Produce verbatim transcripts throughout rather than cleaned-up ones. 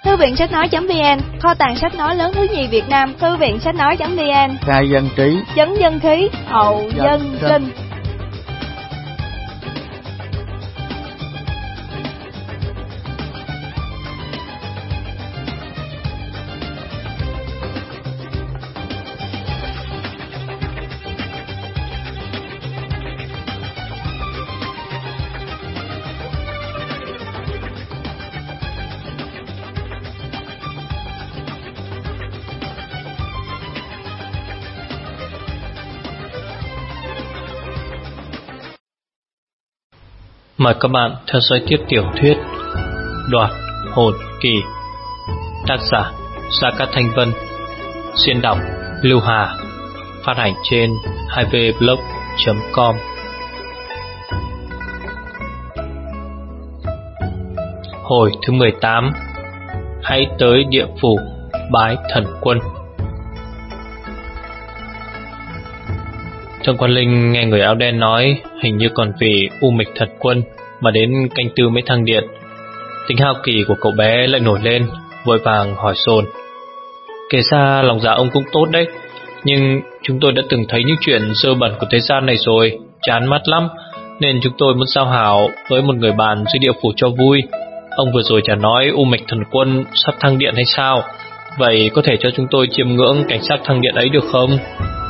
Thư viện sách nói.vn, kho tàng sách nói lớn thứ nhì Việt Nam. Thư viện sách nói.vn, khai dân trí, chấn dân khí, hậu dân sinh. Mời các bạn theo dõi tiếp tiểu thuyết Đoạt Hồn Kỳ, tác giả Gia Cát Thanh Vân, xuyên đọc Lưu Hà, phát hành trên hai v blog chấm com. Hồi thứ mười tám. Hãy tới địa phủ bái thần quân. Thượng Quan Linh nghe người áo đen nói hình như còn vì U Mịch Thần Quân mà đến canh tư mới thăng điện. Tính hao kỳ của cậu bé lại nổi lên, vội vàng hỏi dồn: kể ra lòng dạ ông cũng tốt đấy, nhưng chúng tôi đã từng thấy những chuyện dơ bẩn của thế gian này rồi, chán mắt lắm, nên chúng tôi muốn giao hảo với một người bạn dưới địa phủ cho vui. Ông vừa rồi chả nói U Mịch Thần Quân sắp thăng điện hay sao? Vậy có thể cho chúng tôi chiêm ngưỡng cảnh sắc thăng điện ấy được không?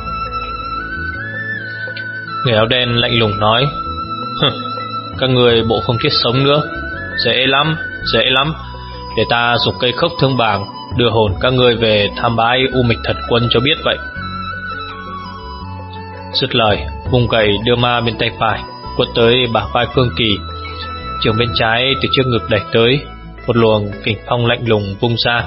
Người áo đen lạnh lùng nói: các người bộ không thiết sống nữa. Dễ lắm, dễ lắm. Để ta dùng cây khốc thương bảng đưa hồn các người về tham bái U Mịch Thần Quân cho biết vậy. Dứt lời, vùng gậy đưa ma bên tay phải quật tới bả vai Phương Kỳ. Trường bên trái từ trước ngực đẩy tới, một luồng kình phong lạnh lùng vung ra.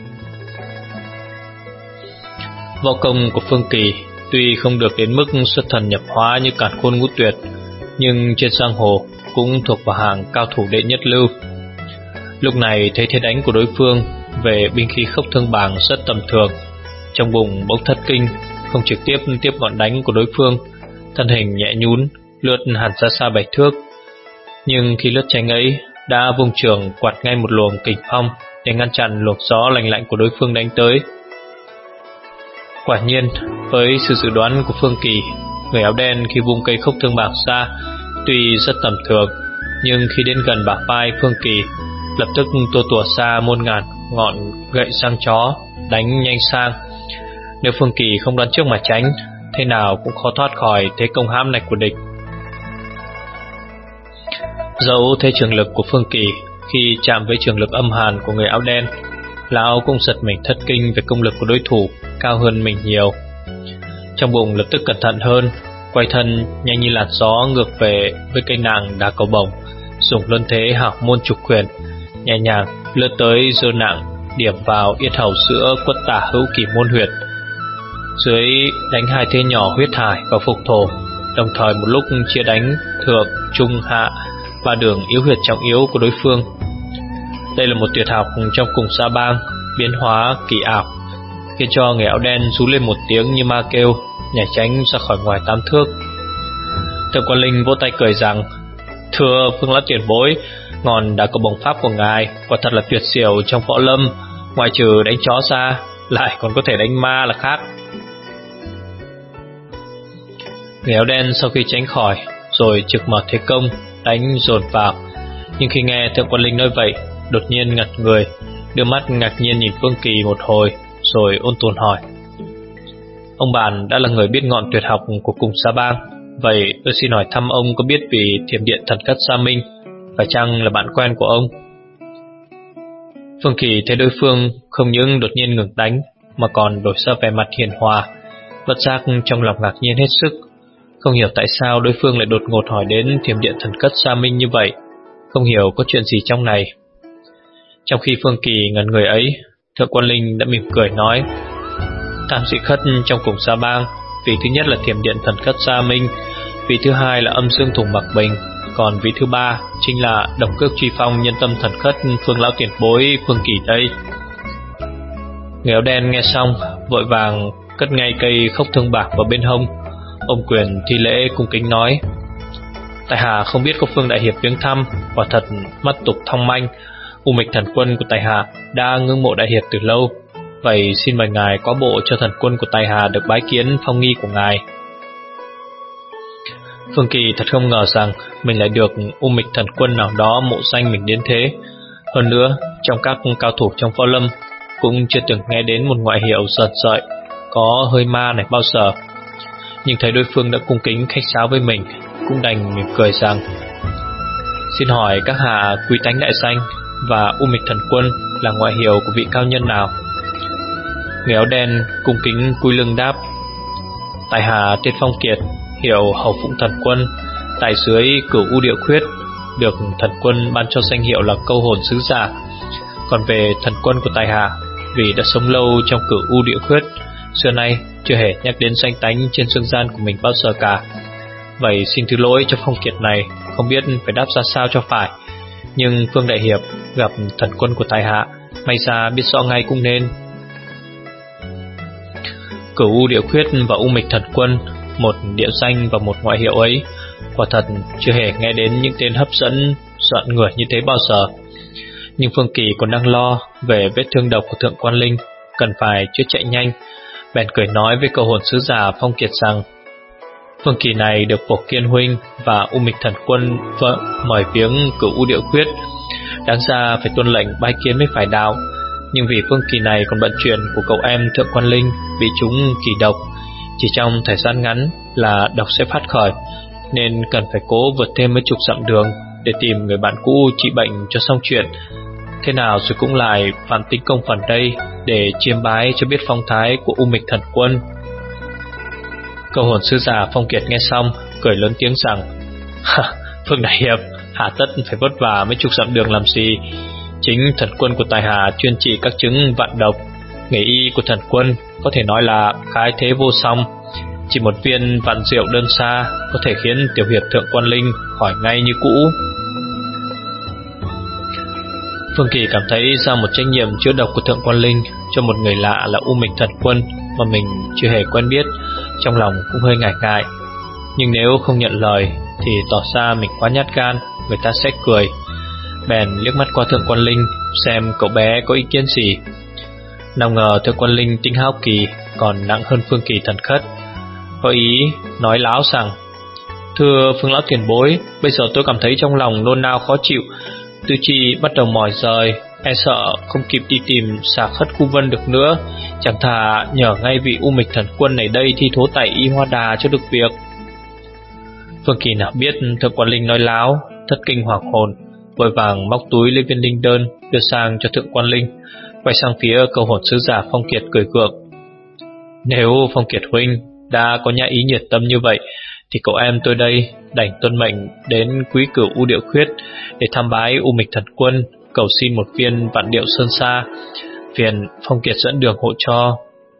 Võ công của Phương Kỳ tuy không được đến mức xuất thần nhập hóa như Càn Khôn Ngũ Tuyệt, nhưng trên giang hồ cũng thuộc vào hàng cao thủ đệ nhất lưu. Lúc này thấy thế đánh của đối phương về binh khí khốc thương bảng rất tầm thường, trong bụng bỗng thất kinh, không trực tiếp tiếp ngọn đánh của đối phương, thân hình nhẹ nhún lướt hẳn ra xa bảy thước. Nhưng khi lướt tránh ấy, đã vung trường quạt ngay một luồng kình phong để ngăn chặn luồng gió lạnh lạnh của đối phương đánh tới. Quả nhiên, với sự dự đoán của Phương Kỳ, người áo đen khi vung cây khốc thương bảng ra tuy rất tầm thường, nhưng khi đến gần bả vai Phương Kỳ, lập tức tua tủa ra muôn ngàn ngọn gậy sang chó đánh nhanh sang. Nếu Phương Kỳ không đoán trước mà tránh, thế nào cũng khó thoát khỏi thế công hãm này của địch. Dẫu thế trường lực của Phương Kỳ khi chạm với trường lực âm hàn của người áo đen, lão cũng giật mình thất kinh về công lực của đối thủ cao hơn mình nhiều. Trong bụng lập tức cẩn thận hơn, quay thân nhanh như làn gió ngược về với cây nàng đá cầu bổng, dùng luân thế hảo môn trục quyền, nhẹ nhàng lướt tới giơ nặng điểm vào yết hầu giữa quất tả hữu kỳ môn huyệt. Dưới đánh hai thế nhỏ huyết hải và phục thổ, đồng thời một lúc chia đánh thượng, trung, hạ và đường yếu huyệt trọng yếu của đối phương. Đây là một tuyệt học trong cùng sa bang, biến hóa kỳ ảo, khiến cho người áo đen rú lên một tiếng như ma kêu, nhảy tránh ra khỏi ngoài tám thước. Thượng Quan Linh vỗ tay cười rằng: thưa Phương lão tiền bối, ngọn đá cầu bổng pháp của ngài quả thật là tuyệt diệu trong võ lâm, ngoài trừ đánh chó ra, lại còn có thể đánh ma là khác. Người áo đen sau khi tránh khỏi, rồi trực mở thế công đánh dồn vào. Nhưng khi nghe Thượng Quan Linh nói vậy, đột nhiên ngặt người, đưa mắt ngạc nhiên nhìn Phương Kỳ một hồi, rồi ôn tồn hỏi: ông bạn đã là người biết ngọn tuyệt học của cùng sa bang, vậy tôi xin hỏi thăm ông có biết vị Thiểm Điện Thần Cất Sa Minh phải chăng là bạn quen của ông? Phương Kỳ thấy đối phương không những đột nhiên ngừng đánh mà còn đổi ra vẻ mặt hiền hòa, bất giác trong lòng ngạc nhiên hết sức, không hiểu tại sao đối phương lại đột ngột hỏi đến Thiểm Điện Thần Cất Sa Minh như vậy, không hiểu có chuyện gì trong này. Trong khi Phương Kỳ ngẩn người ấy, Thượng Quan Linh đã mỉm cười nói: tam dị khất trong cùng sa bang, vị thứ nhất là Thiểm Điện Thần Cất Sa Minh, vị thứ hai là Âm Dương Thùng Mặc Bình, còn vị thứ ba chính là Đồng Cước Truy Phong Nhân Tâm Thần Khất Phương lão tiền bối Phương Kỳ đây. Người áo đen nghe xong vội vàng cất ngay cây khốc thương bạc vào bên hông, ôm quyền thi lễ cung kính nói: tại hạ không biết có Phương đại hiệp viếng thăm, quả thật mắt tục thong manh, U Mịch thần quân của tài hạ đã ngưỡng mộ đại hiệp từ lâu, vậy xin mời ngài có bộ cho thần quân của tài hạ được bái kiến phong nghi của ngài. Phương Kỳ thật không ngờ rằng mình lại được U Mịch thần quân nào đó mộ danh mình đến thế. Hơn nữa, trong các cao thủ trong võ lâm cũng chưa từng nghe đến một ngoại hiệu giật sợi có hơi ma này bao giờ. Nhưng thấy đối phương đã cung kính khách sáo với mình, cũng đành mỉm cười rằng: xin hỏi các hạ Quý Tánh đại danh và U Mịch thần quân là ngoại hiệu của vị cao nhân nào? Người áo đen cung kính cúi lưng đáp: tại hạ tên Phong Kiệt, hiệu Hầu Phụng thần quân, tại dưới Cửu U Điệu Khuyết, được thần quân ban cho danh hiệu là Câu Hồn Sứ Giả. Còn về thần quân của tại hạ, vì đã sống lâu trong Cửu U Điệu Khuyết, xưa nay chưa hề nhắc đến danh tánh trên dương gian của mình bao giờ cả. Vậy xin thứ lỗi cho Phong Kiệt này không biết phải đáp ra sao cho phải. Nhưng Phương đại hiệp gặp thần quân của tài hạ, may ra biết rõ ngay cũng nên. Cửu U Điệu Khuyết và U Mịch thần quân, một địa danh và một ngoại hiệu ấy, quả thật chưa hề nghe đến những tên hấp dẫn dọa người như thế bao giờ. Nhưng Phương Kỳ còn đang lo về vết thương độc của Thượng Quan Linh, cần phải chữa chạy nhanh, bèn cười nói với Câu Hồn Sứ Giả Phong Kiệt rằng: Phương Kỳ này được Phổ Kiên huynh và U Mịch thần quân vợ mời viếng Cửu U Điệu Khuyết, đáng ra phải tuân lệnh bái kiến mới phải đạo. Nhưng vì Phương Kỳ này còn bận chuyện của cậu em Thượng Quan Linh bị trúng kỳ độc, chỉ trong thời gian ngắn là độc sẽ phát khởi, nên cần phải cố vượt thêm mấy chục dặm đường để tìm người bạn cũ trị bệnh cho xong chuyện. Thế nào rồi cũng lại phản tính công phần đây để chiêm bái cho biết phong thái của U Mịch thần quân. Câu Hồn Sứ Giả Phong Kiệt nghe xong cười lớn tiếng rằng: Phương đại hiệp hà tất phải vất vả mấy chục dặm đường làm gì? Chính thần quân của tài hạ chuyên trị các chứng vạn độc. Nghề y của thần quân có thể nói là khái thế vô song. Chỉ một viên vạn diệu đơn xa có thể khiến tiểu hiệp Thượng Quan Linh khỏi ngay như cũ. Phương Kỳ cảm thấy giao một trách nhiệm chữa độc của Thượng Quan Linh cho một người lạ là U Mịch thần quân mà mình chưa hề quen biết, trong lòng cũng hơi ngại ngại. Nhưng nếu không nhận lời thì tỏ ra mình quá nhát gan, người ta sẽ cười. Bèn liếc mắt qua Thượng Quan Linh xem cậu bé có ý kiến gì. Nào ngờ Thượng Quan Linh tính háo kỳ còn nặng hơn Phương Kỳ thần khất, có ý nói láo rằng: Thưa Phương lão tiền bối, bây giờ tôi cảm thấy trong lòng nôn nao khó chịu, tư chi bắt đầu mỏi rời, e sợ không kịp đi tìm xà khất khu vân được nữa. Chẳng thà nhờ ngay vị U Mịch thần quân này đây thi thố tại y hoa đà cho được việc. Phương Kỳ nào biết Thượng Quan Linh nói láo, thất kinh hoàng hồn, vội vàng móc túi lấy viên linh đơn đưa sang cho Thượng Quan Linh, quay sang phía Câu Hồn Sứ Giả Phong Kiệt cười gượng: Nếu Phong Kiệt huynh đã có nhã ý nhiệt tâm như vậy, thì cậu em tôi đây đành tuân mệnh đến Quý Cửu U Điệu Khuyết để thăm bái U Mịch thần quân, cầu xin một viên vạn điệu sơn sa, phiền Phong Kiệt dẫn đường hộ cho.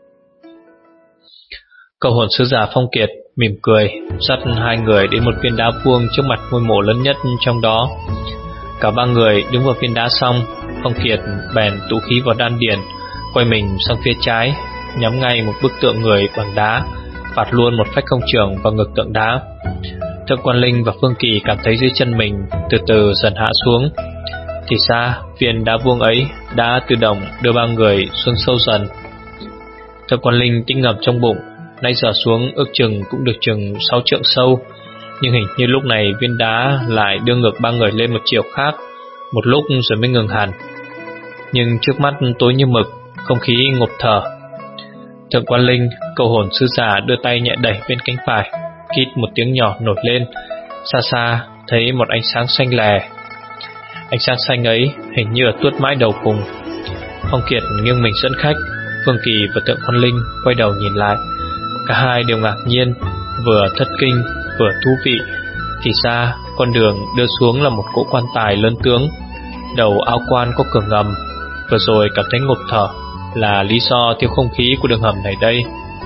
Câu Hồn Sứ Giả Phong Kiệt mỉm cười dắt hai người đến một viên đá vuông trước mặt ngôi mộ lớn nhất trong đó. Cả ba người đứng vào viên đá xong, Phong Kiệt bèn tụ khí vào đan điền, quay mình sang phía trái, nhắm ngay một bức tượng người bằng đá, phạt luôn một phách không trường vào ngực tượng đá. Thượng Quan Linh và Phương Kỳ cảm thấy dưới chân mình từ từ dần hạ xuống. Thì ra viên đá vuông ấy đã tự động đưa ba người xuống sâu dần. Thượng Quan Linh tính ngầm trong bụng, nãy giờ xuống ước chừng cũng được chừng sáu trượng sâu, nhưng hình như lúc này viên đá lại đưa ngược ba người lên một chiều khác, một lúc rồi mới ngừng hẳn. Nhưng trước mắt tối như mực, không khí ngộp thở. Thượng Quan Linh, Câu Hồn Sứ Giả đưa tay nhẹ đẩy bên cánh phải, kít một tiếng nhỏ nổi lên. Xa xa thấy một ánh sáng xanh lè. Ánh sáng xanh ấy hình như là tuốt mãi đầu cùng. Phong Kiệt nghiêng mình dẫn khách, Phương Kỳ và Thượng Quan Linh quay đầu nhìn lại. Cả hai đều ngạc nhiên, vừa thất kinh vừa thú vị. Thì ra con đường đưa xuống là một cỗ quan tài lớn tướng, đầu áo quan có cửa ngầm. Vừa rồi cảm thấy ngộp thở là lý do thiếu không khí của đường hầm này đây.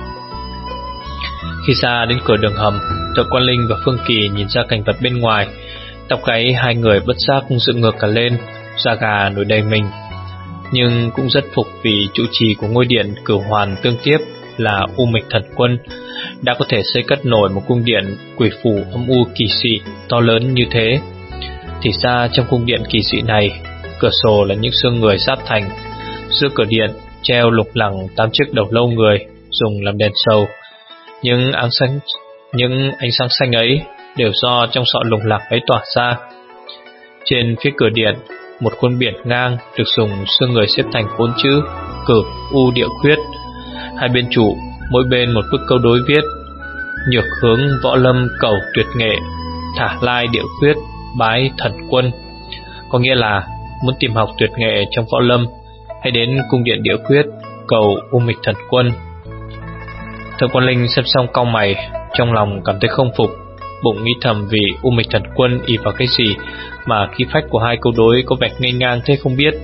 Khi ra đến cửa đường hầm, Thượng Quan Linh và Phương Kỳ nhìn ra cảnh vật bên ngoài. Tóc gáy hai người bất giác dựng ngược cả lên, da gà nổi đầy mình. Nhưng cũng rất phục vì trụ trì của ngôi điện Cửu Hoàn tương tiếp là U Mịch thần quân đã có thể xây cất nổi một cung điện quỷ phủ âm u kỳ dị to lớn như thế. Thì ra trong cung điện kỳ dị này Cửa sổ là những xương người sáp thành. Giữa cửa điện treo lủng lẳng tám chiếc đầu lâu người dùng làm đèn sầu. Những ánh sáng, những ánh sáng xanh ấy đều do trong sọ lủng lẳng ấy tỏa ra. Trên phía cửa điện, một khuôn biển ngang được dùng xương người xếp thành bốn chữ Cửu U Địa Khuyết. Hai bên trụ mỗi bên một bức câu đối viết: nhược hướng võ lâm cầu tuyệt nghệ, thả lai địa khuyết bái thần quân. Có nghĩa là muốn tìm học tuyệt nghệ trong võ lâm, hãy đến cung điện địa khuyết cầu U Mịch Thần Quân. Thượng Quan Linh xem xong cau mày, trong lòng cảm thấy không phục, bụng nghĩ thầm vì U Mịch Thần Quân ỷ vào cái gì mà khí phách của hai câu đối có vẻ ngây ngang thế không biết.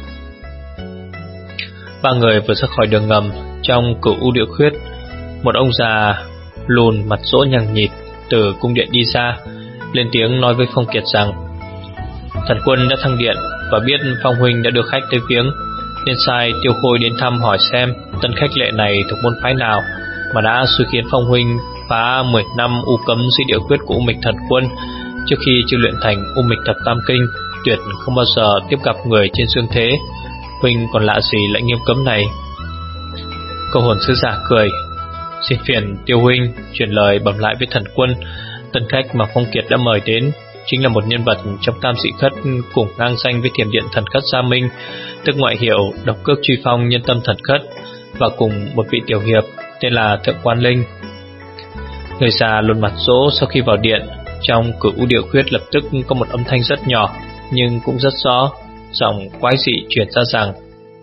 Ba người vừa ra khỏi đường ngầm trong Cửu U Địa Khuyết, một ông già lùn mặt rỗ nhằng nhịt từ cung điện đi ra, lên tiếng nói với Phong Kiệt rằng Thần Quân đã thăng điện và biết Phong huynh đã được khách tới viếng, nên sai Tiêu Khôi đến thăm hỏi xem tân khách lệ này thuộc môn phái nào mà đã xui khiến Phong huynh phá mười năm u cấm dưới địa khuyết của U Mịch Thần Quân. Trước khi chưa luyện thành U Mịch Thập Tam Kinh, tuyệt không bao giờ tiếp gặp người trên dương thế. Huynh còn lạ gì lại nghiêm cấm này? Câu hồn sứ giả cười: xin phiền Tiêu huynh truyền lời bẩm lại với Thần Quân, tân khách mà Phong Kiệt đã mời đến chính là một nhân vật trong Tam Dị Khất cùng ngang danh với Thiểm Điện Thần Khất Gia Minh, tức ngoại hiệu Độc Cước Truy Phong Nhân Tâm Thần Khất, và cùng một vị tiểu hiệp tên là Thượng Quan Linh. Người già lùn mặt rỗ sau khi vào điện, trong Cửu U Địa Khuyết lập tức có một âm thanh rất nhỏ nhưng cũng rất rõ, giọng quái dị truyền ra rằng: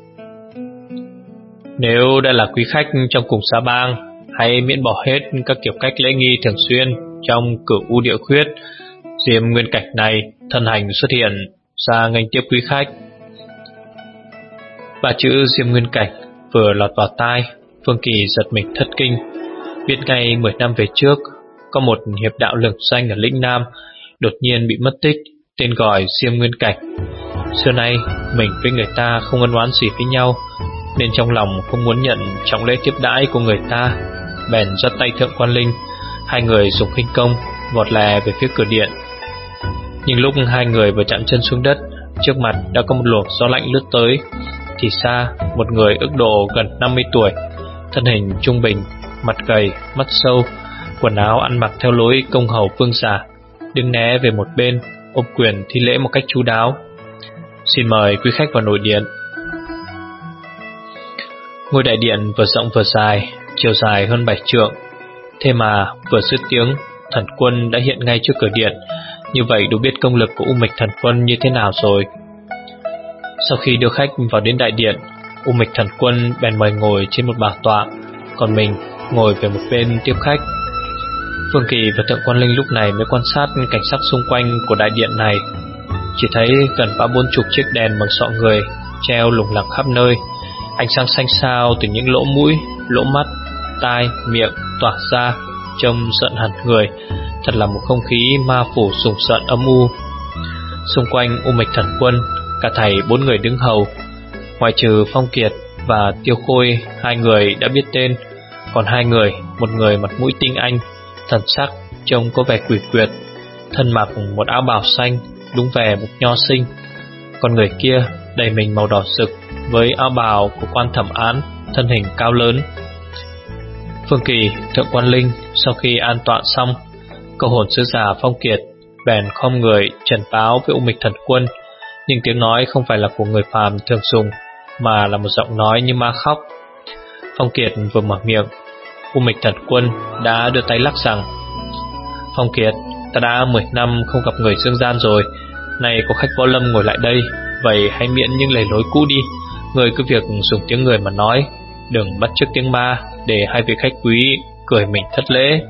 nếu đã là quý khách trong cùng xã bang, hãy miễn bỏ hết các kiểu cách lễ nghi thường xuyên trong Cửu U Địa Khuyết. Diêm Nguyên Cảnh này thân hành xuất hiện ra nghênh tiếp quý khách. Ba chữ Diêm Nguyên Cảnh vừa lọt vào tai, Phương Kỳ giật mình thất kinh. Biết ngay mười năm về trước, có một hiệp đạo lừng danh ở lĩnh Nam đột nhiên bị mất tích, tên gọi Diêm Nguyên Cảnh. Xưa nay mình với người ta không ân oán gì với nhau, nên trong lòng không muốn nhận trọng lễ tiếp đãi của người ta, bèn dắt tay Thượng Quan Linh. Hai người dùng khinh công vọt lè về phía cửa điện. Nhưng lúc hai người vừa chạm chân xuống đất, trước mặt đã có một luồng gió lạnh lướt tới. Thì xa, một người ước độ gần năm mươi tuổi, thân hình trung bình, mặt gầy, mắt sâu, quần áo ăn mặc theo lối công hầu vương giả, đứng né về một bên, ôm quyền thi lễ một cách chu đáo: xin mời quý khách vào nội điện. Ngôi đại điện vừa rộng vừa dài, chiều dài hơn bảy trượng. Thế mà vừa dứt tiếng, Thần Quân đã hiện ngay trước cửa điện. Như vậy đủ biết công lực của U Mịch Thần Quân như thế nào rồi. Sau khi đưa khách vào đến đại điện, U Mịch Thần Quân bèn mời ngồi trên một bảo tọa, còn mình ngồi về một bên tiếp khách. Phương Kỳ và Thượng Quan Linh lúc này mới quan sát cảnh sắc xung quanh của đại điện này. Chỉ thấy gần ba bốn chục chiếc đèn bằng sọ người treo lủng lẳng khắp nơi, ánh sáng xanh xao từ những lỗ mũi, lỗ mắt, tai, miệng tỏa ra, trông giận hẳn người. Thật là một không khí ma phủ sùng sợn âm u. Xung quanh U Mịch Thần Quân, cả thảy bốn người đứng hầu. Ngoại trừ Phong Kiệt và Tiêu Khôi, hai người đã biết tên, còn hai người, một người mặt mũi tinh anh, thần sắc trông có vẻ quỷ quyệt, thân mặc một áo bào xanh, đúng vẻ một nho sinh. Còn người kia đầy mình màu đỏ rực với áo bào của quan thẩm án, thân hình cao lớn. Phương Kỳ, Thượng Quan Linh sau khi an tọa xong, câu hồn sứ giả Phong Kiệt bèn khom người trần báo với U Mịch Thần Quân, nhưng tiếng nói không phải là của người phàm thường dùng, mà là một giọng nói như ma khóc. Phong Kiệt vừa mở miệng, U Mịch Thần Quân đã đưa tay lắc rằng: Phong Kiệt, ta đã mười năm không gặp người dương gian rồi, nay có khách võ lâm ngồi lại đây, vậy hãy miễn những lời lối cũ đi. Người cứ việc dùng tiếng người mà nói, đừng bắt chước tiếng ma, để hai vị khách quý cười mình thất lễ.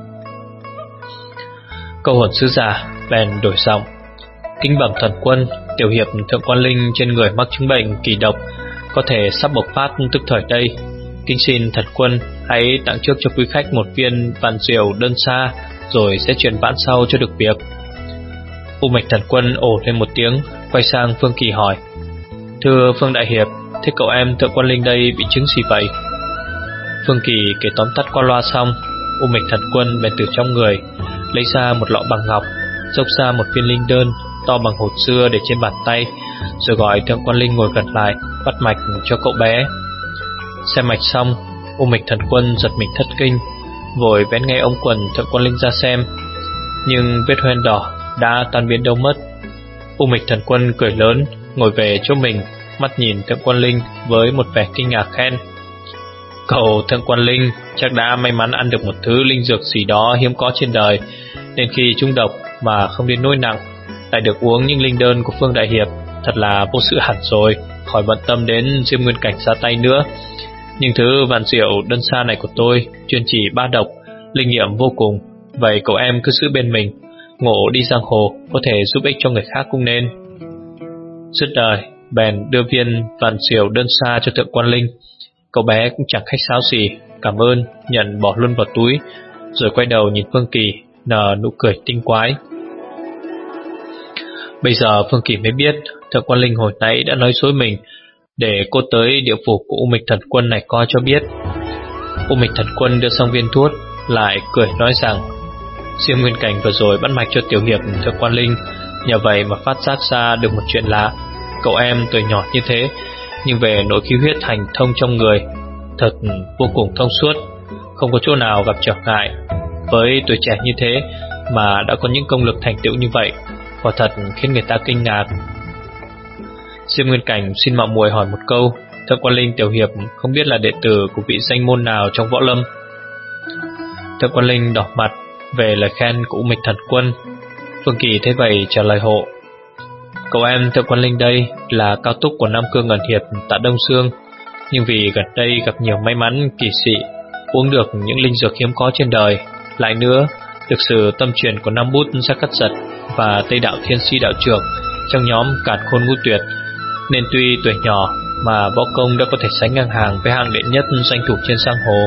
Câu hồn sứ giả bèn đổi giọng: kính bẩm Thần Quân, tiểu hiệp Thượng Quan Linh trên người mắc chứng bệnh kỳ độc, có thể sắp bộc phát tức thời đây. Kính xin Thần Quân hãy tặng trước cho quý khách một viên vạn diệu đơn xa, rồi sẽ chuyển vãn sau cho được việc. U Mịch Thần Quân ồ lên một tiếng, quay sang Phương Kỳ hỏi: thưa Phương đại hiệp, thế cậu em Thượng Quan Linh đây bị chứng gì vậy? Phương Kỳ kể tóm tắt qua loa xong, U Mịch Thần Quân bèn từ trong người lấy ra một lọ bằng ngọc, dốc ra một viên linh đơn to bằng hột xưa để trên bàn tay, rồi gọi Thượng Quan Linh ngồi gần lại, bắt mạch cho cậu bé. Xem mạch xong, U Mịch Thần Quân giật mình thất kinh, vội vén ngay ống quần Thượng Quan Linh ra xem. Nhưng vết hoen đỏ đã tan biến đâu mất. U Mịch Thần Quân cười lớn, ngồi về chỗ mình, mắt nhìn Thượng Quan Linh với một vẻ kinh ngạc khen: "Cậu Thượng Quan Linh chắc đã may mắn ăn được một thứ linh dược gì đó hiếm có trên đời, nên khi trúng độc mà không đến nỗi nặng, lại được uống những linh đơn của Phương Đại Hiệp, thật là vô sự hẳn rồi, khỏi bận tâm đến Diêm Nguyên Cảnh ra tay nữa. Nhưng thứ vạn diệu đơn xa này của tôi chuyên chỉ ba độc, linh nghiệm vô cùng. Vậy cậu em cứ giữ bên mình, ngộ đi giang hồ có thể giúp ích cho người khác cũng nên." Dứt lời, bèn đưa viên vạn diệu đơn xa cho Thượng Quan Linh. Cậu bé cũng chẳng khách sáo gì, cảm ơn, nhận bỏ luôn vào túi, rồi quay đầu nhìn Phương Kỳ, nở nụ cười tinh quái. Bây giờ Phương Kỳ mới biết Thượng Quan Linh hồi nãy đã nói dối mình, để cô tới địa phủ của U Mịch Thần Quân này coi cho biết. U Mịch Thần Quân đưa xong viên thuốc, lại cười nói rằng Diêm Nguyên Cảnh vừa rồi bắt mạch cho tiểu hiệp Thượng Quan Linh, nhờ vậy mà phát giác ra được một chuyện lạ. Cậu em tuổi nhỏ như thế, nhưng về nội khí huyết hành thông trong người thật vô cùng thông suốt, không có chỗ nào gặp trở ngại. Với tuổi trẻ như thế mà đã có những công lực thành tựu như vậy, quả thật khiến người ta kinh ngạc. Diêm Nguyên Cảnh xin mạo muội hỏi một câu, Thượng Quan Linh tiểu hiệp không biết là đệ tử của vị danh môn nào trong võ lâm? Thượng Quan Linh đỏ mặt về lời khen của U Mịch Thần Quân. Phương Kỳ thấy vậy trả lời hộ: "Cậu em Thượng Quan Linh đây là cao túc của Nam Cương Ngân Hiệp tại Đông Dương, nhưng vì gần đây gặp nhiều may mắn kỳ dị, uống được những linh dược hiếm có trên đời, lại nữa được sự tâm truyền của Nam Bút Gia Cát Giật và Tây Đạo Thiên Si đạo trưởng trong nhóm Càn Khôn Ngũ Tuyệt, nên tuy tuổi nhỏ mà võ công đã có thể sánh ngang hàng với hạng đệ nhất danh thủ trên giang hồ."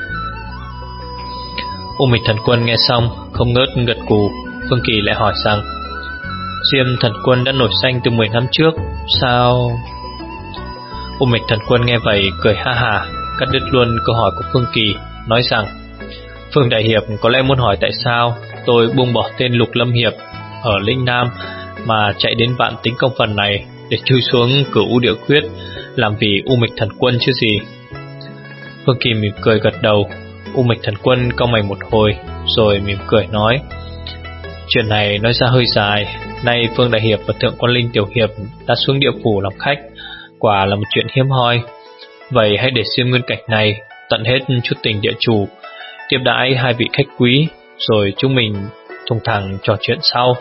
U Mịch Thần Quân nghe xong không ngớt gật gù. Phương Kỳ lại hỏi rằng Diêm Thần Quân đã nổi danh từ mười năm trước, sao? U Mịch Thần Quân nghe vậy cười ha hả, cắt đứt luôn câu hỏi của Phương Kỳ, nói rằng Phương Đại Hiệp có lẽ muốn hỏi tại sao tôi buông bỏ tên Lục Lâm Hiệp ở Lĩnh Nam mà chạy đến Vạn Tính Công Phần này để chui xuống Cửu U Địa Quyết làm vì U Mịch Thần Quân chứ gì. Phương Kỳ mỉm cười gật đầu. U Mịch Thần Quân cau mày một hồi, rồi mỉm cười nói: "Chuyện này nói ra hơi dài. Nay Phương Đại Hiệp và Thượng Quan Linh tiểu hiệp đã xuống địa phủ làm khách, quả là một chuyện hiếm hoi. Vậy hãy để Diêm Nguyên Cảnh này tận hết chút tình địa chủ, tiếp đãi hai vị khách quý, rồi chúng mình thùng thẳng trò chuyện sau."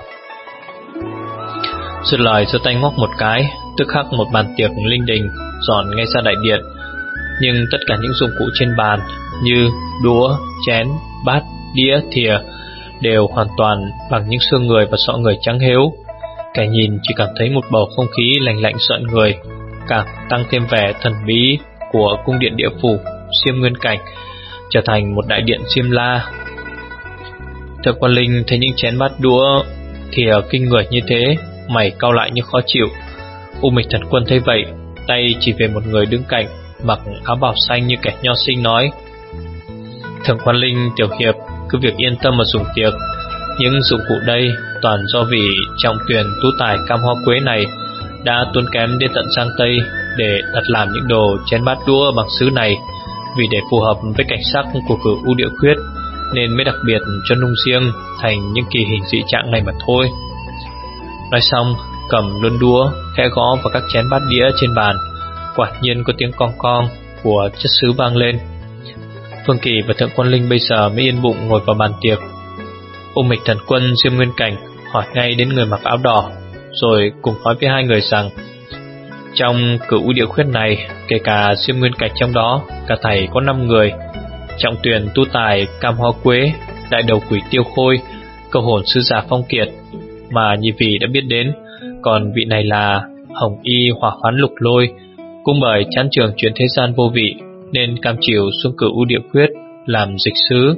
Dứt lời giơ tay ngoắc một cái, tức khắc một bàn tiệc linh đình dọn ngay ra đại điện. Nhưng tất cả những dụng cụ trên bàn như đũa, chén, bát, đĩa, thìa đều hoàn toàn bằng những xương người và sọ người trắng hếu. Kẻ nhìn chỉ cảm thấy một bầu không khí lạnh lạnh rợn người, càng tăng thêm vẻ thần bí của cung điện địa phủ Diêm Nguyên Cảnh, trở thành một đại điện Diêm La. Thượng Quan Linh thấy những chén bát đũa thìa kinh người như thế, mày cau lại như khó chịu. U Mịch Thần Quân thấy vậy, tay chỉ về một người đứng cạnh, mặc áo bào xanh như kẻ nho sinh, nói: "Thượng Quan Linh tiểu hiệp cứ việc yên tâm mà dùng tiệc. Những dụng cụ đây toàn do vị trọng tuyển tú tài Cam Hoa Quế này đã tốn kém đến tận Giang Tây để đặt làm những đồ chén bát đũa bằng sứ này, vì để phù hợp với cảnh sắc của Cửu U Địa Quyết nên mới đặc biệt cho nung riêng thành những kỳ hình dị trạng này mà thôi." Nói xong, cầm luôn đũa khẽ gõ vào các chén bát đĩa trên bàn. Quả nhiên có tiếng cong cong của chất sứ vang lên. Phương Kỳ và Thượng Quan Linh bây giờ mới yên bụng ngồi vào bàn tiệc. U Mịch Thần Quân Diêm Nguyên Cảnh hỏi ngay đến người mặc áo đỏ, rồi cùng nói với hai người rằng trong Cửu U Địa Quyết này, kể cả Diêm Nguyên Cảnh trong đó, cả thảy có năm người: trọng tuyển tu tài Cam Hoa Quế, đại đầu quỷ Tiêu Khôi, câu hồn sứ giả Phong Kiệt mà nhị vị đã biết đến. Còn vị này là Hồng Y Hỏa Phán Lục Lôi, cũng bởi chán trường chuyện thế gian vô vị nên cam chịu xuống Cửu U Địa Quyết làm dịch sứ.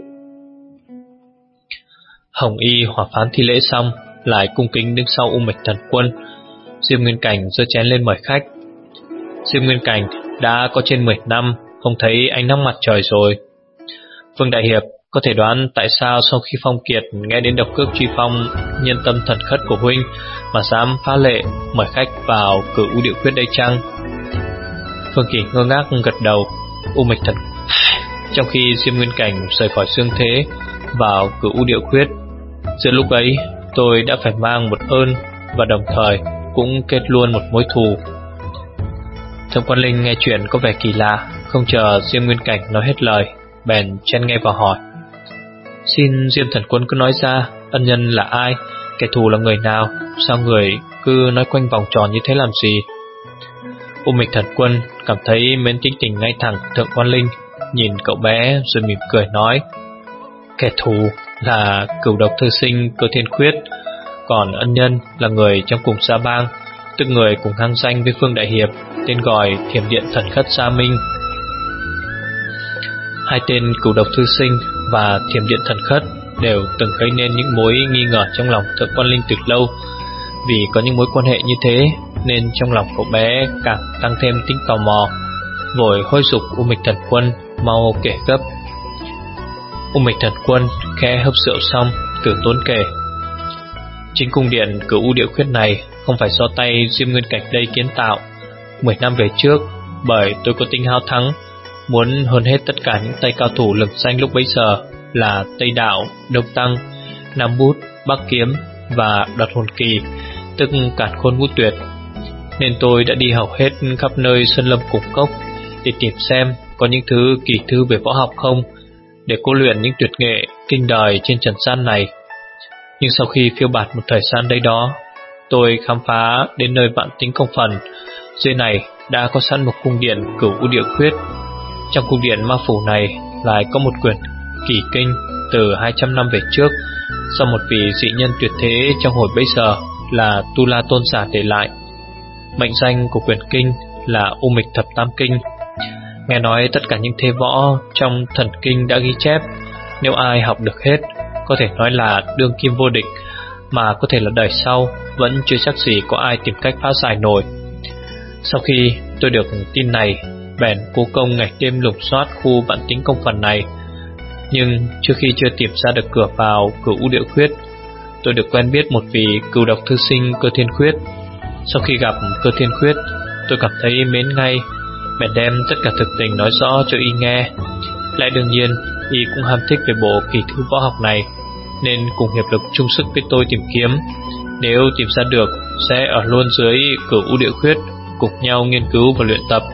Hồng Y Hỏa Phán thi lễ xong, lại cung kính đứng sau U Mịch Thần Quân. Diêm Nguyên Cảnh giơ chén lên mời khách. Diêm Nguyên Cảnh đã có trên mười năm không thấy ánh nắng mặt trời rồi. Phương Đại Hiệp Có thể đoán tại sao sau khi Phong Kiệt nghe đến độc cước truy phong nhân tâm thần khất của huynh mà dám phá lệ mời khách vào Cửu U Điệu Khuyết đây chăng? Phương Kỳ ngơ ngác gật đầu. U Mịch Thần. Trong khi Diêm Nguyên Cảnh rời khỏi xương thế vào Cửu U Điệu Khuyết, giữa lúc ấy tôi đã phải mang một ơn và đồng thời cũng kết luôn một mối thù. Thượng Quan Linh nghe chuyện có vẻ kỳ lạ, không chờ Diêm Nguyên Cảnh nói hết lời, bèn chen nghe vào hỏi: Xin Diêm Thần Quân cứ nói ra, ân nhân là ai, kẻ thù là người nào, sao người cứ nói quanh vòng tròn như thế làm gì? U Mịch Thần Quân cảm thấy mến tính tình ngay thẳng Thượng Quan Linh, nhìn cậu bé rồi mỉm cười nói: Kẻ thù là Cửu Độc Thư Sinh Cơ Thiên Khuyết, còn ân nhân là người trong cùng Sa Bang, tức người cùng hăng danh với Phương Đại Hiệp, tên gọi Thiểm Điện Thần Khất Sa Minh. Hai tên Cửu Độc Thư Sinh và Thiểm Điện Thần Khất đều từng gây nên những mối nghi ngờ trong lòng Thượng Quan Linh từ lâu. Vì có những mối quan hệ như thế nên trong lòng cậu bé càng tăng thêm tính tò mò, vội hối giục U Mịch Thần Quân mau kể gấp. U Mịch Thần Quân khẽ hớp rượu xong, từ tốn kể: Chính cung điện Cửu U Điệu Khuyết này không phải do tay Diêm Nguyên Cảnh đây kiến tạo. Mười năm về trước, bởi tôi có tính háo thắng, muốn hơn hết tất cả những tay cao thủ lừng danh lúc bấy giờ là Tây Đạo, Đông Tăng, Nam Bút, Bắc Kiếm và Đoạt Hồn Kỳ, tức Càn Khôn Ngũ Tuyệt, nên tôi đã đi học hết khắp nơi sơn lâm cùng cốc để tìm xem có những thứ kỳ thư về võ học không, để cô luyện những tuyệt nghệ kinh đời trên trần gian này. Nhưng sau khi phiêu bạt một thời gian đây đó, tôi khám phá đến nơi Vạn Tính Công Phần, dưới này đã có sẵn một cung điện Cửu U Điệu Khuyết. Trong cung điện ma phủ này lại có một quyển kỳ kinh từ hai trăm năm về trước, do một vị dị nhân tuyệt thế trong hồi bấy giờ là Tu La Tôn Giả để lại. Mệnh danh của quyển kinh là U Mịch Thập Tam Kinh. Nghe nói tất cả những thế võ trong thần kinh đã ghi chép, nếu ai học được hết có thể nói là đương kim vô địch, mà có thể là đời sau vẫn chưa chắc gì có ai tìm cách phá giải nổi. Sau khi tôi được tin này, bèn cố công ngày đêm lục soát khu Vạn Tính Công Phần này. Nhưng trước khi chưa tìm ra được cửa vào Cửu U Điệu Khuyết, tôi được quen biết một vị Cửu Độc Thư Sinh Cơ Thiên Khuyết. Sau khi gặp Cơ Thiên Khuyết, tôi cảm thấy mến ngay, bèn đem tất cả thực tình nói rõ cho y nghe. Lại đương nhiên, y cũng ham thích về bộ kỳ thư võ học này, nên cùng hiệp lực chung sức với tôi tìm kiếm. Nếu tìm ra được, sẽ ở luôn dưới Cửu U Điệu Khuyết, cùng nhau nghiên cứu và luyện tập.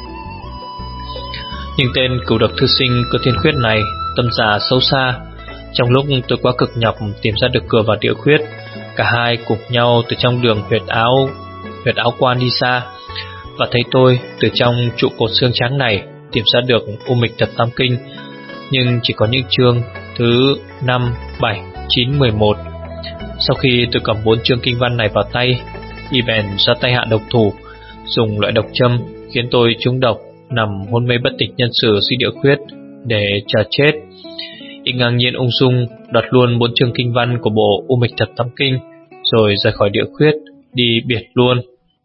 Nhưng tên Cửu Độc Thư Sinh Cơ Thiên Khuyết này tâm dạ sâu xa. Trong lúc tôi quá cực nhọc tìm ra được cửa vào Điệu Khuyết, cả hai cùng nhau từ trong đường huyệt áo huyệt áo quan đi xa, và thấy tôi từ trong trụ cột xương trắng này tìm ra được U Mịch Thập Tam Kinh, nhưng chỉ có những chương thứ năm, bảy, chín, mười một. Sau khi tôi cầm bốn chương kinh văn này vào tay, y bèn ra tay hạ độc thủ, dùng loại độc châm khiến tôi trúng độc, nằm hôn mê bất tỉnh nhân sự dưới Điệu Khuyết để chờ chết. Y ngang nhiên ung dung đoạt luôn bốn chương kinh văn của bộ U Mịch Thập Tam Kinh, rồi rời khỏi Điệu Khuyết đi biệt luôn.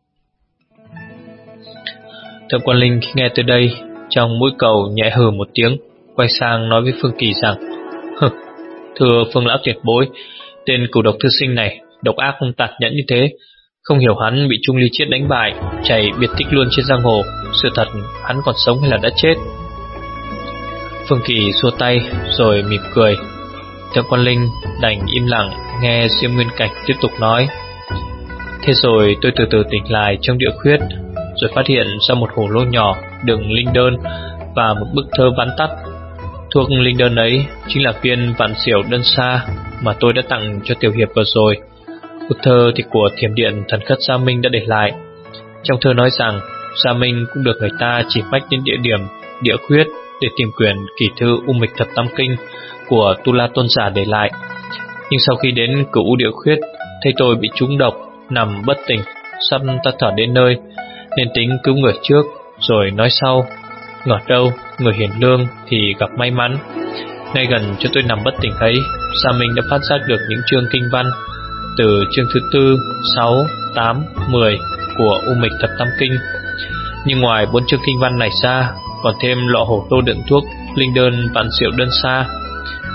Thượng Quan Linh khi nghe tới đây, trong mũi cầu nhẹ hừ một tiếng, quay sang nói với Phương Kỳ rằng: Thưa Phương lão tuyệt bối, tên Cửu Độc Thư Sinh này độc ác tàn nhẫn như thế, không hiểu hắn bị Trung Ly Chiết đánh bại, chảy biệt tích luôn trên giang hồ, sự thật hắn còn sống hay là đã chết? Phương Kỳ xua tay rồi mỉm cười. Thượng Quan Linh đành im lặng nghe Diêm Nguyên Cảnh tiếp tục nói. Thế rồi tôi từ từ tỉnh lại trong Điệu Khuyết, rồi phát hiện ra một hồ lô nhỏ đựng linh đơn và một bức thơ vắn tắt. Thuốc linh đơn ấy chính là viên Vạn Diệu Đơn Sa mà tôi đã tặng cho Tiểu Hiệp vừa rồi. Bức thơ thì của Thiểm Điện Thần Khất Sa Minh đã để lại. Trong thơ nói rằng Sa Minh cũng được người ta chỉ mách đến địa điểm Điệu Khuyết để tìm quyển kỳ thư U Mịch Thập Tam Kinh của Tu La Tôn Giả để lại. Nhưng sau khi đến Cửu U Điệu Khuyết, thấy tôi bị trúng độc, nằm bất tỉnh, sắp tắt thở đến nơi, nên tính cứu người trước rồi nói sau. Ngờ đâu người hiền lương thì gặp may mắn. Ngay gần cho tôi nằm bất tỉnh ấy, Sa Minh đã phát giác được những chương kinh văn từ chương thứ tư, sáu, tám, mười của U Mịch Thập Tam Kinh. Nhưng ngoài bốn chương kinh văn này ra, còn thêm lọ hổ lô đựng thuốc linh đơn Vạn Diệu Đơn Sa.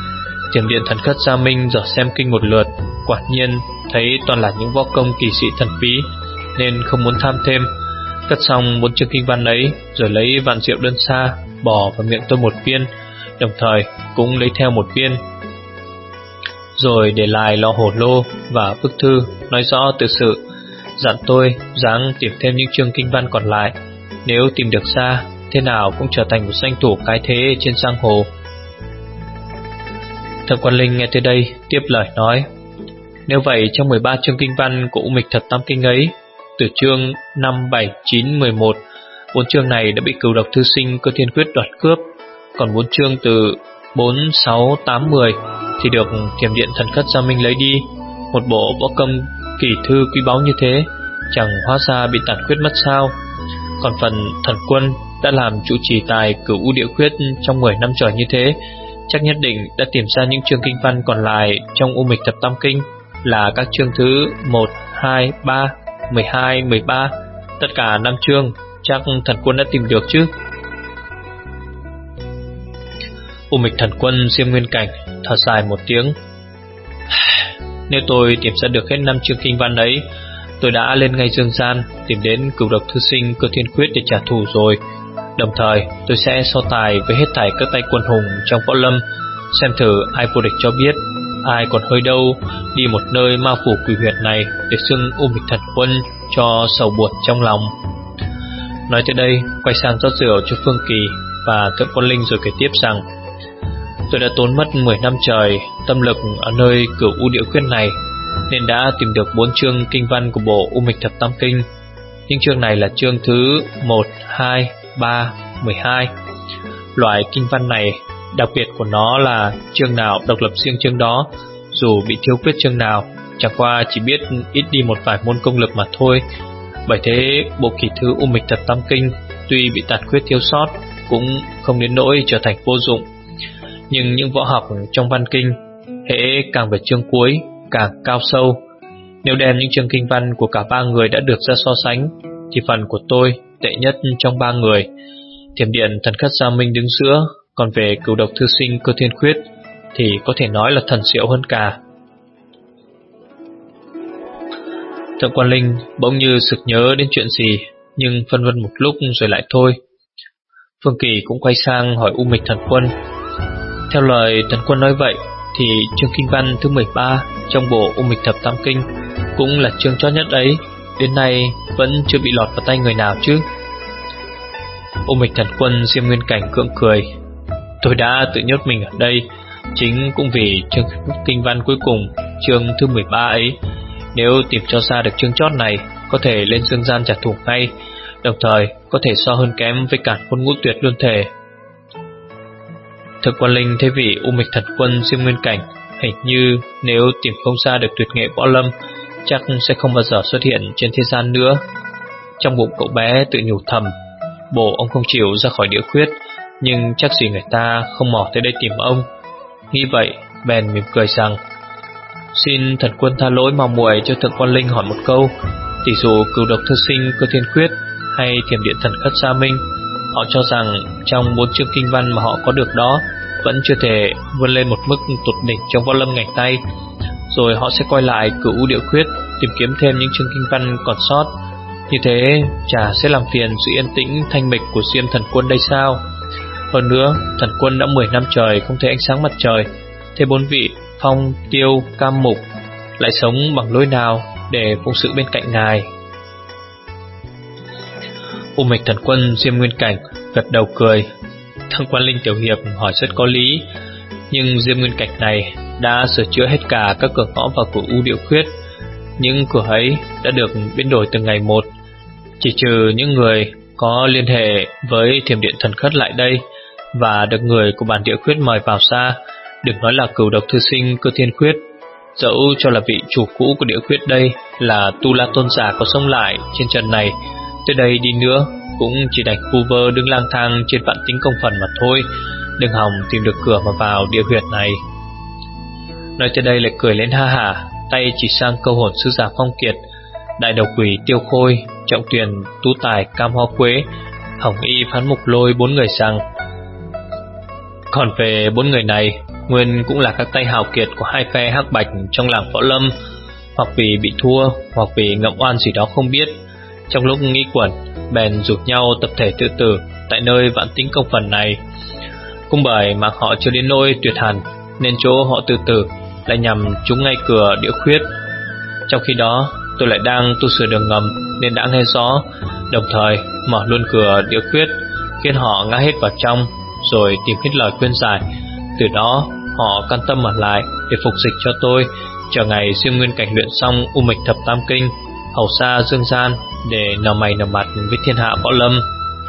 Thiểm điện thần khất Gia Minh dò xem kinh một lượt, quả nhiên thấy toàn là những võ công kỳ sĩ thần bí, nên không muốn tham thêm. Cất xong bốn chương kinh văn ấy, rồi lấy vạn diệu đơn xa bỏ vào miệng tôi một viên, đồng thời cũng lấy theo một viên, rồi để lại lọ hổ lô và bức thư nói rõ tự sự, dặn tôi ráng tìm thêm những chương kinh văn còn lại. Nếu tìm được ra, thế nào cũng trở thành một danh thủ cái thế trên giang hồ. Thượng Quan Linh nghe tới đây tiếp lời nói: Nếu vậy, trong mười ba chương kinh văn của U Mịch Thập Tam Kinh ấy, từ chương năm, bảy, chín, mười một, bốn chương này đã bị Cửu Độc Thư Sinh Cơ Thiên Quyết đoạt cướp, còn bốn chương từ bốn, sáu, tám, mười thì được Thiểm điện thần khất Gia Minh lấy đi. Một bộ võ công kỳ thư quý báu như thế, chẳng hóa ra bị tàn khuyết mất sao? Còn phần thần quân đã làm chủ trì tài Cửu U Địa Khuyết trong mười năm trời như thế, chắc nhất định đã tìm ra những chương kinh văn còn lại trong U Mịch Thập Tam Kinh là các chương thứ một, hai, ba, mười hai, mười ba, tất cả năm chương, chắc thần quân đã tìm được chứ. U Mịch thần quân Diêm Nguyên Cảnh thở dài một tiếng: Nếu tôi tìm ra được hết năm chương kinh văn ấy, tôi đã lên ngay dương gian tìm đến Cửu Độc Thư Sinh Cơ Thiên Quyết để trả thù rồi. Đồng thời tôi sẽ so tài với hết thảy các tay quân hùng trong võ lâm, xem thử ai vô địch cho biết, ai còn hơi đâu đi một nơi ma phủ quỷ huyệt này để xưng U Mịch thần quân cho sầu buồn trong lòng. Nói tới đây, quay sang rót rượu cho Phương Kỳ và Thượng Quan Linh rồi kể tiếp rằng: Tôi đã tốn mất mười năm trời tâm lực ở nơi Cửu U Địa Khuyết này, nên đã tìm được bốn chương kinh văn của bộ U Mịch Thập Tam Kinh. Những chương này là chương thứ một, hai, ba, mười hai. Loại kinh văn này, đặc biệt của nó là chương nào độc lập riêng chương đó, dù bị thiếu khuyết chương nào, chẳng qua chỉ biết ít đi một vài môn công lực mà thôi. Bởi thế bộ kỳ thư U Mịch Thập Tam Kinh tuy bị tàn khuyết thiếu sót, cũng không đến nỗi trở thành vô dụng. Nhưng những võ học trong văn kinh, hễ càng về chương cuối càng cao sâu. Nếu đem những chương kinh văn của cả ba người đã được ra so sánh, thì phần của tôi tệ nhất trong ba người. Thiểm điện thần khất Gia Minh đứng giữa, còn về Cửu Độc Thư Sinh Cơ Thiên Quyết thì có thể nói là thần diệu hơn cả. Thượng Quan Linh bỗng như sực nhớ đến chuyện gì, nhưng phân vân một lúc rồi lại thôi. Phương Kỳ cũng quay sang hỏi U Mịch thần quân: Theo lời thần quân nói vậy thì chương kinh văn thứ mười ba trong bộ U Mịch Thập Tam Kinh cũng là chương chót nhất ấy, đến nay vẫn chưa bị lọt vào tay người nào chứ? U Mịch thần quân Diêm Nguyên Cảnh cưỡng cười: Tôi đã tự nhốt mình ở đây chính cũng vì chương kinh văn cuối cùng, chương thứ mười ba ấy. Nếu tìm cho ra được chương chót này, có thể lên dương gian trả thù ngay, đồng thời có thể so hơn kém với cả Quân Ngũ Tuyệt luôn thể. Thượng Quan Linh thấy vị U Mịch thần quân Diêm Nguyên Cảnh hình như nếu tìm không ra được tuyệt nghệ võ lâm, chắc sẽ không bao giờ xuất hiện trên thế gian nữa. Trong bụng cậu bé tự nhủ thầm: Bộ ông không chịu ra khỏi địa khuyết, nhưng chắc gì người ta không mò tới đây tìm ông. Nghĩ vậy bèn mỉm cười rằng: Xin thần quân tha lỗi mạo muội cho Thượng Quan Linh hỏi một câu. Tỷ dụ Cửu Độc Thư Sinh Cơ Thiên Quyết hay Thiểm điện thần khất Gia Minh, họ cho rằng trong bốn chương kinh văn mà họ có được đó vẫn chưa thể vươn lên một mức tột đỉnh trong võ lâm ngành tay, rồi họ sẽ quay lại Cửu U Địa Khuyết tìm kiếm thêm những chương kinh văn còn sót. Như thế chả sẽ làm phiền sự yên tĩnh thanh mịch của Diêm thần quân đây sao? Hơn nữa, thần quân đã mười năm trời không thấy ánh sáng mặt trời, thế bốn vị Phong, Tiêu, Cam, Mục lại sống bằng lối nào để phụng sự bên cạnh ngài? U Mịch thần quân Diêm Nguyên Cảnh gật đầu cười. Thượng Quan Linh tiểu hiệp hỏi rất có lý, nhưng Diêm Nguyên Cảnh này đã sửa chữa hết cả các cửa ngõ vào Cửu U Địa Khuyết. Những cửa ấy đã được biến đổi từng ngày một, chỉ trừ những người có liên hệ với Thiểm điện thần khất lại đây và được người của bản địa khuyết mời vào xa. Đừng nói là Cửu Độc Thư Sinh Cơ Thiên Quyết, dẫu cho là vị chủ cũ của địa khuyết đây là Tu La tôn giả có sống lại trên trần này, tới đây đi nữa cũng chỉ đành vu vơ đứng lang thang trên vạn tính công phần mà thôi, đừng hòng tìm được cửa mà vào địa huyệt này. Nói tới đây lại cười lên ha hả, tay chỉ sang câu hồn sư giả Phong Kiệt, đại đầu quỷ Tiêu Khôi, Trọng Tuyền, Tú Tài, Cam Hoa Quế, Hồng Y, Phán Mục Lôi bốn người rằng: Còn về bốn người này, nguyên cũng là các tay hào kiệt của hai phe hắc bạch trong làng võ lâm, hoặc vì bị thua, hoặc vì ngậm oan gì đó không biết. Trong lúc nghĩ quẩn, bèn rủ nhau tập thể tự tử tại nơi Vạn Tĩnh Công phần này. Cũng bởi mà họ chưa đến nỗi tuyệt hẳn, nên chỗ họ tự tử lại nhằm trúng ngay cửa Địa Khuyết. Trong khi đó, tôi lại đang tu sửa đường ngầm nên đã nghe rõ, đồng thời mở luôn cửa Địa Khuyết, khiến họ ngã hết vào trong, rồi tìm hết lời khuyên giải. Từ đó họ can tâm ở lại để phục dịch cho tôi, chờ ngày Diêm Nguyên Cảnh luyện xong U Mịch Thập Tam Kinh, hầu xa dương gian để nở mày nở mặt với thiên hạ võ lâm.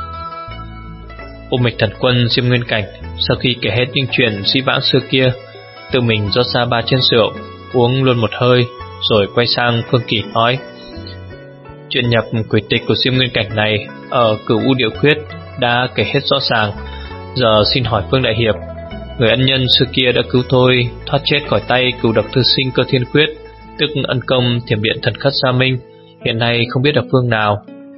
U Mịch Thần Quân Diêm Nguyên Cảnh sau khi kể hết những chuyện dĩ vãng xưa kia, tự mình rót ra ba chén rượu, uống luôn một hơi, rồi quay sang Phương Kỳ nói: chuyện nhập quỷ tịch của Diêm Nguyên Cảnh này ở Cửu U Địa Khuyết đã kể hết rõ ràng. Giờ xin hỏi Phương đại hiệp, người ân nhân xưa kia đã cứu tôi thoát chết khỏi tay cửu độc thư sinh Cơ Thiên Quyết, tức ân công Thiểm Điện Thần Khất Gia Minh, hiện nay không biết ở phương nào?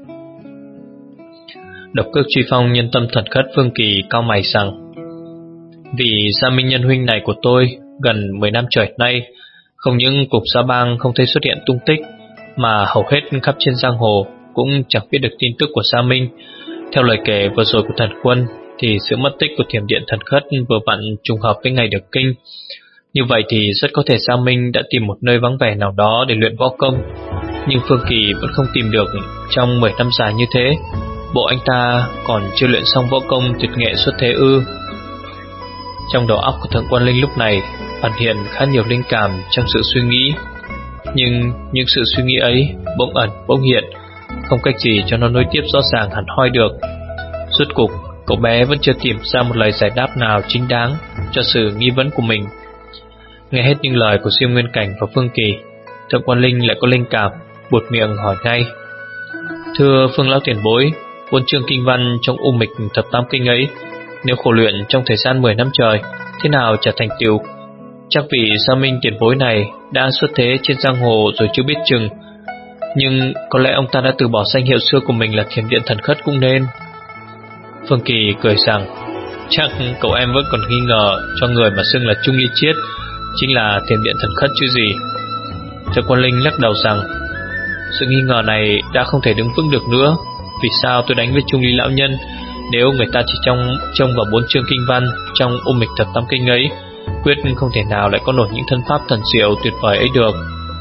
Độc Cước Truy Phong nhân tâm Thần Khất Phương Kỳ cau mày rằng: vì Gia Minh nhân huynh này của tôi gần mười năm trời nay, không những cục Sa Bang không thấy xuất hiện tung tích, mà hầu hết khắp trên giang hồ cũng chẳng biết được tin tức của Gia Minh. Theo lời kể vừa rồi của thần quân, thì sự mất tích của Thiểm Điện Thần Khất vừa vặn trùng hợp với ngày được kinh. Như vậy thì rất có thể Gia Minh đã tìm một nơi vắng vẻ nào đó để luyện võ công. Nhưng Phương Kỳ vẫn không tìm được trong mười năm dài như thế. Bộ anh ta còn chưa luyện xong võ công tuyệt nghệ xuất thế ư? Trong đầu óc của Thượng Quan Linh lúc này ẩn hiện khá nhiều linh cảm trong sự suy nghĩ. Nhưng những sự suy nghĩ ấy bỗng ẩn bỗng hiện, không cách gì cho nó nối tiếp rõ ràng hẳn hoi được. Rốt cục, cậu bé vẫn chưa tìm ra một lời giải đáp nào chính đáng cho sự nghi vấn của mình. Nghe hết những lời của Diêm Nguyên Cảnh và Phương Kỳ, Thượng Quan Linh lại có linh cảm, buột miệng hỏi ngay: thưa Phương lão tiền bối, bốn chương kinh văn trong U Mịch Thập Tam Kinh ấy, nếu khổ luyện trong thời gian mười năm trời, thế nào trở thành tựu? Chắc vị Gia Minh tiền bối này đã xuất thế trên giang hồ rồi chưa biết chừng. Nhưng có lẽ ông ta đã từ bỏ danh hiệu xưa của mình là Thiểm Điện Thần Khất cũng nên. Phương Kỳ cười rằng: chắc cậu em vẫn còn nghi ngờ cho người mà xưng là Trung Ly Chiết chính là Thiểm Điện Thần Khất chứ gì. Thượng Quan Linh lắc đầu rằng: sự nghi ngờ này đã không thể đứng vững được nữa. Vì sao tôi đánh với Trung Ly lão nhân, nếu người ta chỉ trong trông vào bốn chương kinh văn trong U Mịch Thập Tam Kinh ấy, quyết không thể nào lại có nổi những thân pháp thần diệu tuyệt vời ấy được.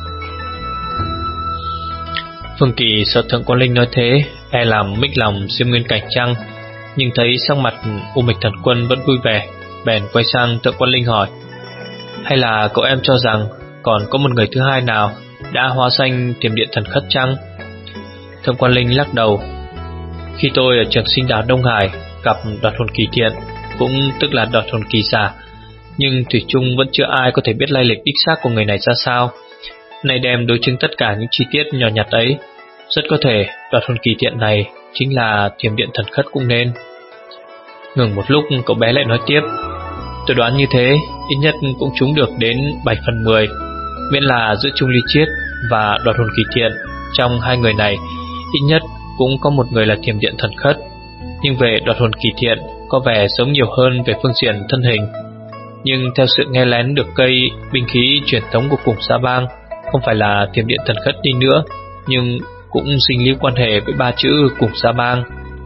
Phương Kỳ sợ Thượng Quan Linh nói thế e làm mích lòng Diêm Nguyên Cảnh chăng, nhưng thấy sắc mặt U Mịch Thần Quân vẫn vui vẻ, bèn quay sang Thượng Quan Linh hỏi: hay là cậu em cho rằng còn có một người thứ hai nào đã hóa danh Thiểm Điện Thần Khất chăng? Thượng Quan Linh lắc đầu: khi tôi ở trường sinh đảo Đông Hải gặp Đoạt Hồn Kỳ Thiện, cũng tức là Đoạt Hồn Kỳ giả, nhưng thủy chung vẫn chưa ai có thể biết lai lịch đích xác của người này ra sao. Nay đem đối chứng tất cả những chi tiết nhỏ nhặt ấy, rất có thể Đoạt Hồn Kỳ Thiện này chính là Thiểm Điện Thần Khất cũng nên. Ngừng một lúc, cậu bé lại nói tiếp: tôi đoán như thế, ít nhất cũng trúng được đến bảy phần mười. Miễn là giữa Trung Ly Chiết và Đoạt Hồn Kỳ Thiện, trong hai người này ít nhất cũng có một người là Thiểm Điện Thần Khất. Nhưng về Đoạt Hồn Kỳ Thiện có vẻ giống nhiều hơn về phương diện thân hình. Nhưng theo sự nghe lén được cây binh khí truyền thống của cùng Sa Bang, không phải là Thiểm Điện Thần Khất đi nữa, nhưng cũng dính líu quan hệ với ba chữ cùng Sa Bang.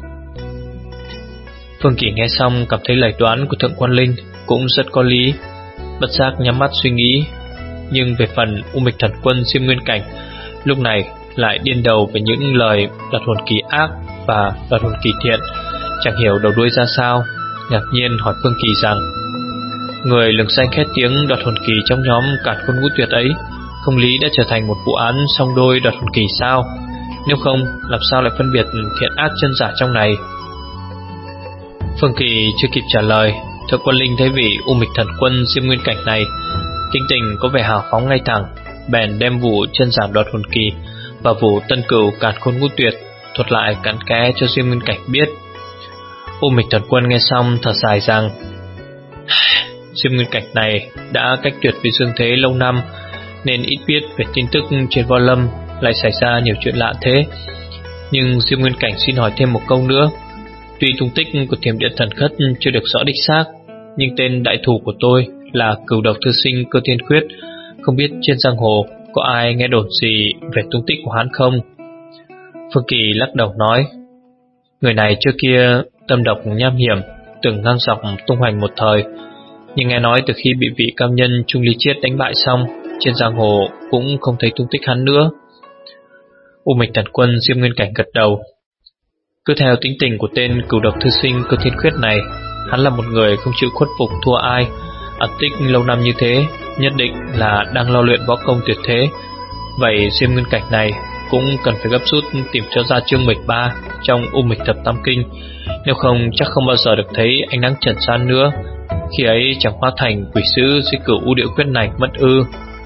Phương Kỳ nghe xong cảm thấy lời đoán của Thượng Quan Linh cũng rất có lý, bất giác nhắm mắt suy nghĩ. Nhưng về phần U Mịch Thần Quân Diêm Nguyên Cảnh, lúc này lại điên đầu về những lời Đoạt Hồn Kỳ ác và Đoạt Hồn Kỳ thiện, chẳng hiểu đầu đuôi ra sao, ngạc nhiên hỏi Phương Kỳ rằng: người lừng danh khét tiếng Đoạt Hồn Kỳ trong nhóm Càn Khôn Ngũ Tuyệt ấy, không lý đã trở thành một vụ án song đôi Đoạt Hồn Kỳ sao? Nếu không, làm sao lại phân biệt thiện ác chân giả trong này? Phương Kỳ chưa kịp trả lời, Thượng Quan Linh thấy vị U Mịch Thần Quân Diêm Nguyên Cảnh này tính tình có vẻ hào phóng ngay thẳng, bèn đem vụ chân giả Đoạt Hồn Kỳ và vụ tân cửu Càn Khôn Ngũ Tuyệt thuật lại cặn kẽ cho Diêm Nguyên Cảnh biết. U Mịch Thần Quân nghe xong thở dài rằng: Diêm Nguyên Cảnh này đã cách tuyệt với dương thế lâu năm, nên ít biết về tin tức trên võ lâm lại xảy ra nhiều chuyện lạ thế. Nhưng Diêm Nguyên Cảnh xin hỏi thêm một câu nữa. Tuy tung tích của Thiểm Điện Thần Khất chưa được rõ đích xác, nhưng tên đại thủ của tôi là cửu độc thư sinh Cơ Thiên Khuyết. Không biết trên giang hồ có ai nghe đồn gì về tung tích của hắn không? Phương Kỳ lắc đầu nói, người này trước kia tâm độc nham hiểm, từng ngang dọc tung hoành một thời, nhưng nghe nói từ khi bị vị cao nhân Trung Ly Chiết đánh bại xong, trên giang hồ cũng không thấy tung tích hắn nữa. U Mịch Thần Quân Diêm Nguyên Cảnh gật đầu. Cứ theo tính tình của tên cửu độc thư sinh Cơ Thiên Khuyết này, hắn là một người không chịu khuất phục thua ai, ẩn tích lâu năm như thế, nhất định là đang lo luyện võ công tuyệt thế. Vậy Diêm Nguyên Cảnh này cũng cần phải gấp rút tìm cho ra chương mười ba trong U Mịch Thập Tam Kinh, nếu không chắc không bao giờ được thấy ánh nắng trần gian nữa. Khi ấy chẳng hóa thành quỷ sứ dưới cửu U Địa Khuyết này mất ư?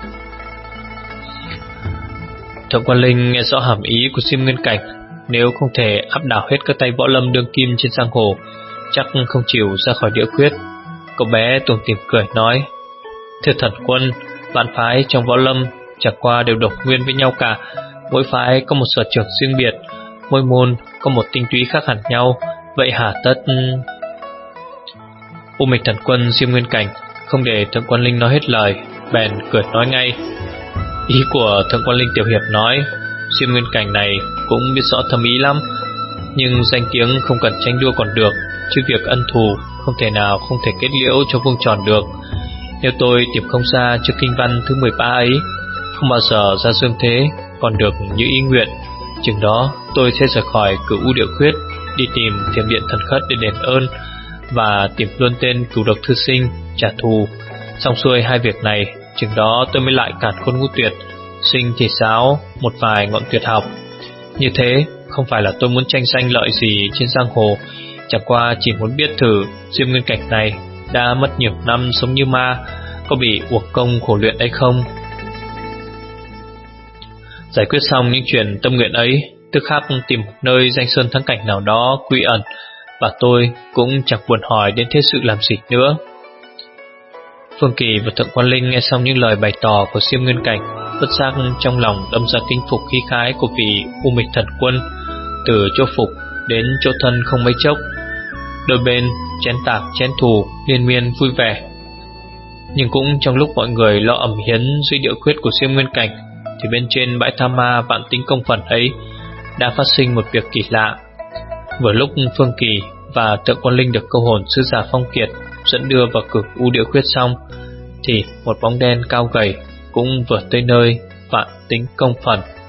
Thượng Quan Linh nghe rõ hàm ý của Diêm Nguyên Cảnh, nếu không thể áp đảo hết các tay võ lâm đương kim trên giang hồ, chắc không chịu ra khỏi địa khuyết. Cậu bé tủm tỉm cười nói, thưa thần quân, vạn phái trong võ lâm chẳng qua đều đồng nguyên với nhau cả, mỗi phái có một sở trường riêng biệt, mỗi môn có một tinh túy khác hẳn nhau, vậy hà tất... U Mịch Thần Quân Diêm Nguyên Cảnh không để Thượng Quan Linh nói hết lời, bèn cười nói ngay. Ý của Thượng Quan Linh tiểu hiệp nói, Diêm Nguyên Cảnh này cũng biết rõ thâm ý lắm, nhưng danh tiếng không cần tranh đua còn được, chứ việc ân thù không thể nào không thể kết liễu cho vuông tròn được. Nếu tôi tìm không ra trước kinh văn thứ mười ba ấy, không bao giờ ra dương thế còn được như ý nguyện, chừng đó tôi sẽ rời khỏi cửu U Địa Khuyết, đi tìm Thiểm Điện Thần Khất để đền ơn, và tìm luôn tên cửu độc thư sinh trả thù. Xong xuôi hai việc này, chừng đó tôi mới lại càn khôn ngũ tuyệt, sinh thì sáo một vài ngọn tuyệt học. Như thế không phải là tôi muốn tranh danh lợi gì trên giang hồ, chẳng qua chỉ muốn biết thử Diêm Nguyên Cảnh này đã mất nhiều năm sống như ma, có bị uổng công khổ luyện hay không. Giải quyết xong những chuyện tâm nguyện ấy, tức khắc tìm một nơi danh sơn thắng cảnh nào đó quy ẩn, và tôi cũng chẳng buồn hỏi đến thế sự làm gì nữa. Phương Kỳ và Thượng Quan Linh nghe xong những lời bày tỏ của Diêm Nguyên Cảnh, bất giác trong lòng đâm ra kinh phục khí khái của vị U Mịch Thần Quân, từ chỗ phục đến chỗ thân không mấy chốc. Đôi bên chén tạc chén thù, liên miên vui vẻ. Nhưng cũng trong lúc mọi người lo ẩm hiến dưới địa khuyết của Diêm Nguyên Cảnh, thì bên trên bãi Tha Ma vạn tính công phần ấy đã phát sinh một việc kỳ lạ. Vừa lúc Phương Kỳ và Thượng Quan Linh được câu hồn sứ giả Phong Kiệt dẫn đưa vào cửu U Địa Khuyết xong, thì một bóng đen cao gầy cũng vừa tới nơi vạn tính công phần.